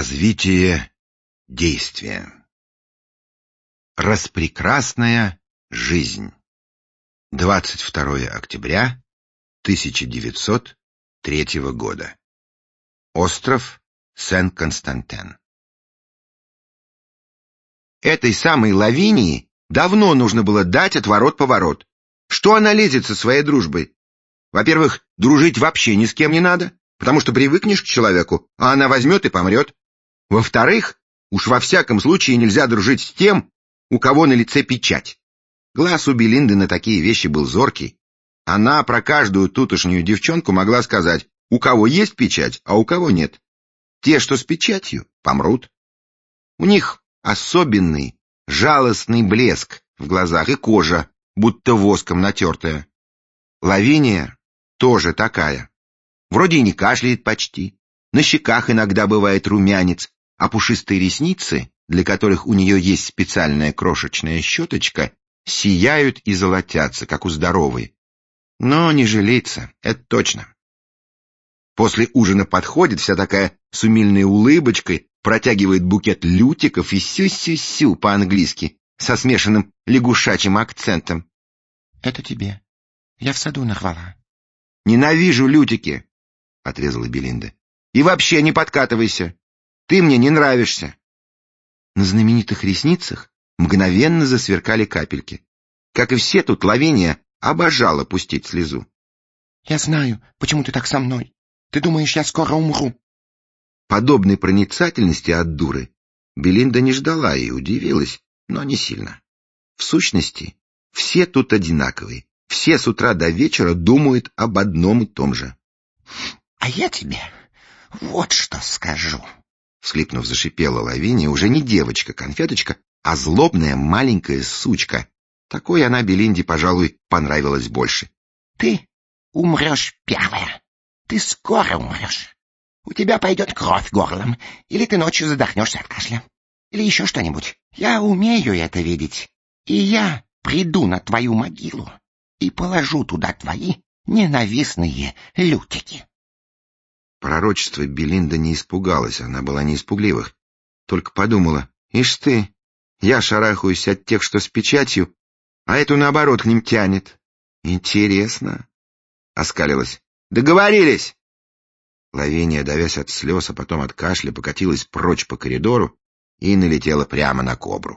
Развитие действия. Распрекрасная жизнь. 22 октября 1903 года. Остров Сен-Константин. Этой самой Лавинии давно нужно было дать отворот-поворот. Что она лезет со своей дружбой? Во-первых, дружить вообще ни с кем не надо, потому что привыкнешь к человеку, а она возьмет и помрет. Во-вторых, уж во всяком случае нельзя дружить с тем, у кого на лице печать. Глаз у Белинды на такие вещи был зоркий. Она про каждую тутошнюю девчонку могла сказать, у кого есть печать, а у кого нет. Те, что с печатью, помрут. У них особенный, жалостный блеск в глазах и кожа, будто воском натертая. Лавиния тоже такая. Вроде и не кашляет почти. На щеках иногда бывает румянец, а пушистые ресницы, для которых у нее есть специальная крошечная щеточка, сияют и золотятся, как у здоровой. Но не жалеется, это точно. После ужина подходит вся такая с умильной улыбочкой, протягивает букет лютиков и сю-сю-сю по-английски, со смешанным лягушачьим акцентом. — Это тебе. Я в саду нарвала. — Ненавижу лютики, — отрезала Белинда. — И вообще не подкатывайся. Ты мне не нравишься. На знаменитых ресницах мгновенно засверкали капельки. Как и все тут, Лавиния обожала пустить слезу. — Я знаю, почему ты так со мной. Ты думаешь, я скоро умру? Подобной проницательности от дуры Белинда не ждала и удивилась, но не сильно. В сущности, все тут одинаковые. Все с утра до вечера думают об одном и том же. — А я тебе вот что скажу. Всхлипнув, зашипела Лавиния, уже не девочка-конфеточка, а злобная маленькая сучка. Такой она Белинде, пожалуй, понравилась больше. — Ты умрешь первая. Ты скоро умрешь. У тебя пойдет кровь горлом, или ты ночью задохнешься от кашля, или еще что-нибудь. Я умею это видеть, и я приду на твою могилу и положу туда твои ненавистные лютики. Пророчество Белинда не испугалась, она была не испугливых. Только подумала, ишь ты, я шарахаюсь от тех, что с печатью, а эту, наоборот, к ним тянет. Интересно. Оскалилась. Договорились! Лавиния, давясь от слез, а потом от кашля, покатилась прочь по коридору и налетела прямо на кобру.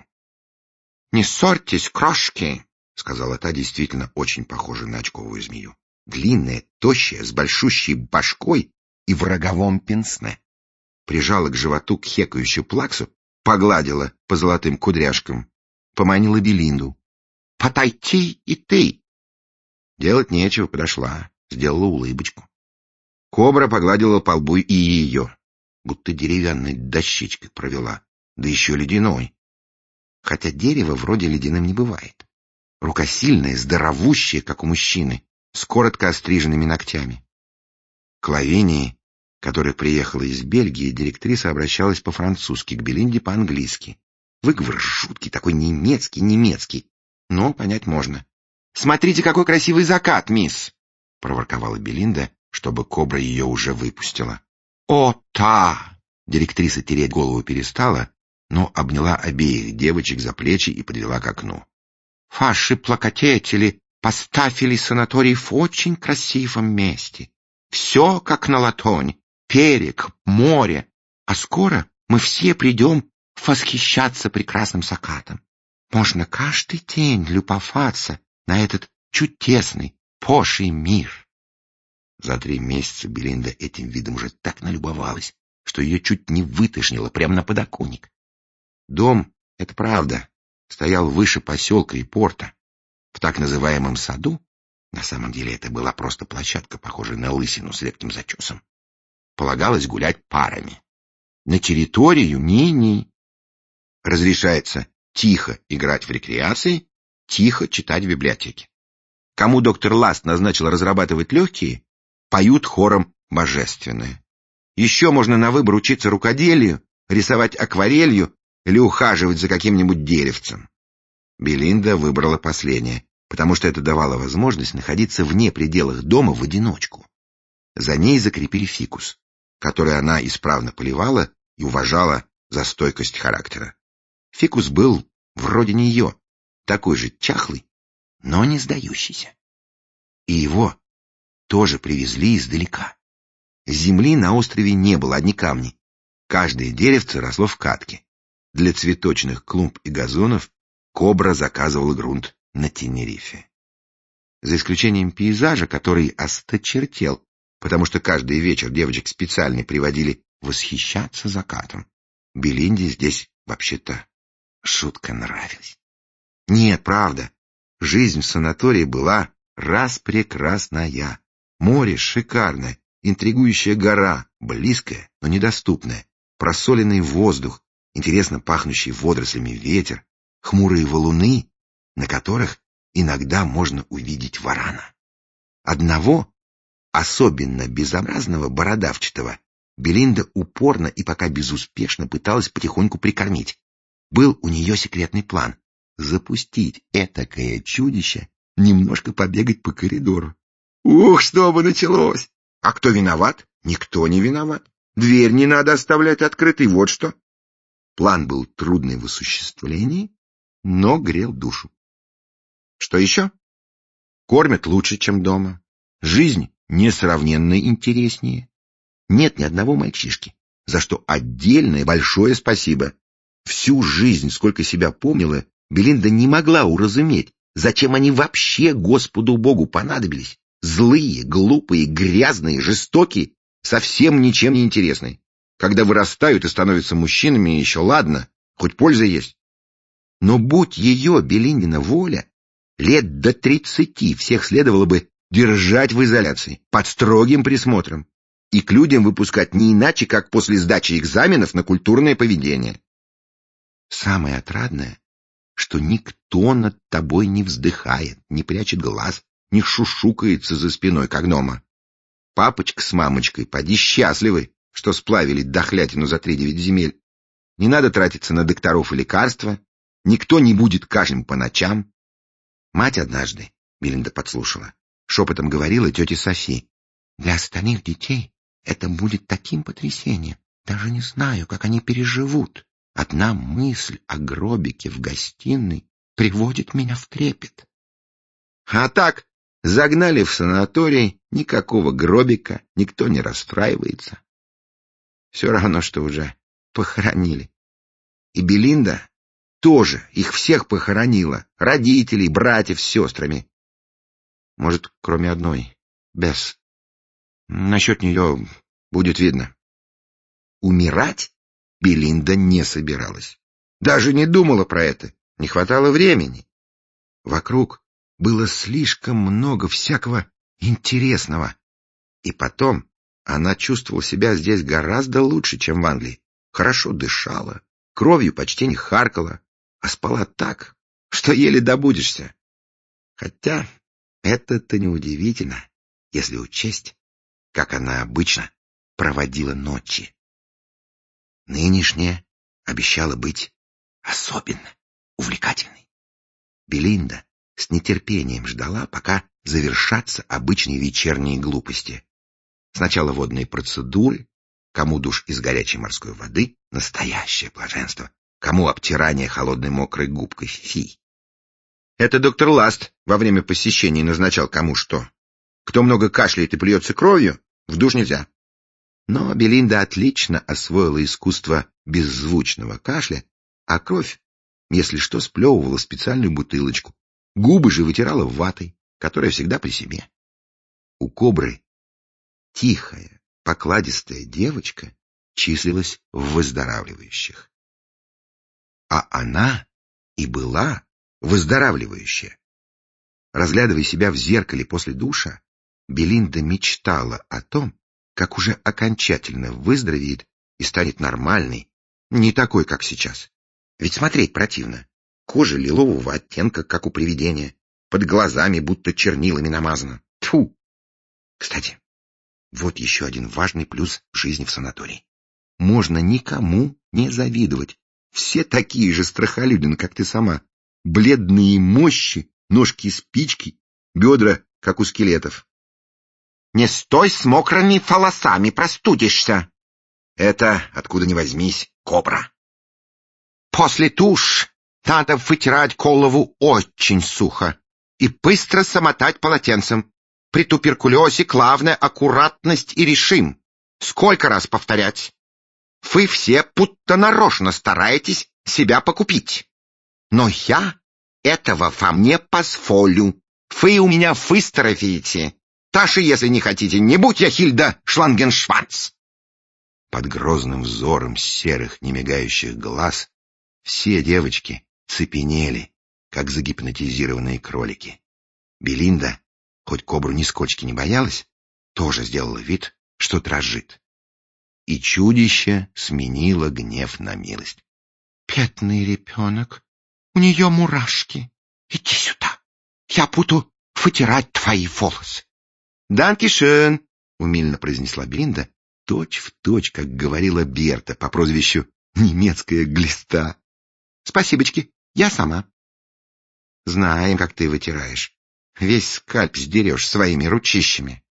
— Не ссорьтесь, крошки! — сказала та, действительно очень похожая на очковую змею. Длинная, тощая, с большущей башкой и в роговом пенсне. Прижала к животу кхекающую плаксу, погладила по золотым кудряшкам, поманила Белинду. — Подойти и ты! Делать нечего, подошла, сделала улыбочку. Кобра погладила по лбу и ее, будто деревянной дощечкой провела, да еще ледяной. Хотя дерево вроде ледяным не бывает. Рука сильная, здоровущая, как у мужчины, с коротко остриженными ногтями. К Лавинии, которая приехала из Бельгии, директриса обращалась по-французски, к Белинде по-английски. Выговор жуткий, такой немецкий, но понять можно. — Смотрите, какой красивый закат, мисс! — проворковала Белинда, чтобы кобра ее уже выпустила. — О, та! Директриса тереть голову перестала, но обняла обеих девочек за плечи и подвела к окну. — Ваши плакатители поставили санаторий в очень красивом месте. Все как на ладони, берег, море. А скоро мы все придем восхищаться прекрасным закатом. Можно каждый день любоваться на этот чудесный, поший мир. За 3 месяца Белинда этим видом уже так налюбовалась, что ее чуть не вытошнило прямо на подоконник. Дом, это правда, стоял выше поселка и порта. В так называемом саду, на самом деле это была просто площадка, похожая на лысину с редким зачесом, полагалось гулять парами. На территорию ни-ни. Разрешается тихо играть в рекреации, тихо читать в библиотеке. Кому доктор Ласт назначил разрабатывать легкие, поют хором божественное. Еще можно на выбор учиться рукоделию, рисовать акварелью или ухаживать за каким-нибудь деревцем. Белинда выбрала последнее, потому что это давало возможность находиться вне пределах дома в одиночку. За ней закрепили фикус, который она исправно поливала и уважала за стойкость характера. Фикус был вроде нее, такой же чахлый, но не сдающийся. И его тоже привезли издалека. Земли на острове не было, одни камни. Каждое деревце росло в катке. Для цветочных клумб и газонов Кобра заказывала грунт на Тенерифе. За исключением пейзажа, который осточертел, потому что каждый вечер девочек специально приводили восхищаться закатом, Белинде здесь вообще-то шутка нравилась. Нет, правда, жизнь в санатории была распрекрасная. Море шикарное, интригующая гора, близкая, но недоступная, просоленный воздух, интересно пахнущий водорослями ветер, хмурые валуны, на которых иногда можно увидеть варана. Одного, особенно безобразного бородавчатого, Белинда упорно и пока безуспешно пыталась потихоньку прикормить. Был у нее секретный план — запустить этакое чудище немножко побегать по коридору. Ух, что бы началось! А кто виноват? Никто не виноват. Дверь не надо оставлять открытой, вот что. План был трудный в осуществлении, но грел душу. Что еще? Кормят лучше, чем дома. Жизнь несравненно интереснее. Нет ни одного мальчишки, за что отдельное большое спасибо. Всю жизнь, сколько себя помнила, Белинда не могла уразуметь, зачем они вообще Господу Богу понадобились. Злые, глупые, грязные, жестокие, совсем ничем не интересные. Когда вырастают и становятся мужчинами, еще ладно, хоть польза есть. Но будь ее, Белиндина, воля, лет до 30 всех следовало бы держать в изоляции, под строгим присмотром, и к людям выпускать не иначе, как после сдачи экзаменов на культурное поведение. Самое отрадное, что никто над тобой не вздыхает, не прячет глаз, не шушукается за спиной, как дома. Папочка с мамочкой поди счастливы, что сплавили дохлятину за 3-9 земель. Не надо тратиться на докторов и лекарства, никто не будет кашлять по ночам. Мать однажды, Белинда подслушала, шепотом говорила тете Софи: «Для остальных детей это будет таким потрясением. Даже не знаю, как они переживут. Одна мысль о гробике в гостиной приводит меня в трепет». А так, загнали в санаторий, никакого гробика, никто не расстраивается. Все равно, что уже похоронили. И Белинда тоже их всех похоронила, родителей, братьев с сестрами. Может, кроме одной, Бесс. Насчет нее будет видно. Умирать Белинда не собиралась. Даже не думала про это, не хватало времени. Вокруг было слишком много всякого интересного. И потом она чувствовала себя здесь гораздо лучше, чем в Англии. Хорошо дышала, кровью почти не харкала, а спала так, что еле добудешься. Хотя это-то неудивительно, если учесть, как она обычно проводила ночи. Нынешняя обещала быть особенно увлекательной. Белинда с нетерпением ждала, пока завершатся обычные вечерние глупости. Сначала водные процедуры, кому душ из горячей морской воды — настоящее блаженство, кому обтирание холодной мокрой губкой — фи. Это доктор Ласт во время посещений назначал кому что. Кто много кашляет и плюется кровью, в душ нельзя. Но Белинда отлично освоила искусство беззвучного кашля, а кровь, если что, сплевывала в специальную бутылочку. Губы же вытирала ватой, которая всегда при себе. У Кобры тихая, покладистая девочка числилась в выздоравливающих. А она и была выздоравливающая. Разглядывая себя в зеркале после душа, Белинда мечтала о том, как уже окончательно выздоровеет и станет нормальной, не такой, как сейчас. Ведь смотреть противно. Кожа лилового оттенка, как у привидения, под глазами будто чернилами намазана. Тьфу! Кстати, вот еще один важный плюс жизни в санатории. Можно никому не завидовать. Все такие же страхолюдины, как ты сама. Бледные мощи, ножки-спички, бедра, как у скелетов. «Не стой с мокрыми волосами, простудишься!» Это, откуда ни возьмись, кобра. После туш надо вытирать голову очень сухо и быстро замотать полотенцем. При туберкулезе главная аккуратность и решим. Сколько раз повторять? Вы все будто нарочно стараетесь себя покупить. Но я этого вам не позволю. Вы у меня выздоровеете. Даже если не хотите, не будь я Хильда Шлангеншванц. Под грозным взором серых немигающих глаз все девочки цепенели, как загипнотизированные кролики. Белинда, хоть кобру нисколько не боялась, тоже сделала вид, что дрожит. И чудище сменило гнев на милость. Бедный ребенок, у нее мурашки. Иди сюда, я буду вытирать твои волосы. «Данкишön», — умильно произнесла Белинда, точь-в-точь, как говорила Берта по прозвищу «Немецкая глиста». «Спасибочки, я сама». «Знаем, как ты вытираешь. Весь скальп сдерешь своими ручищами».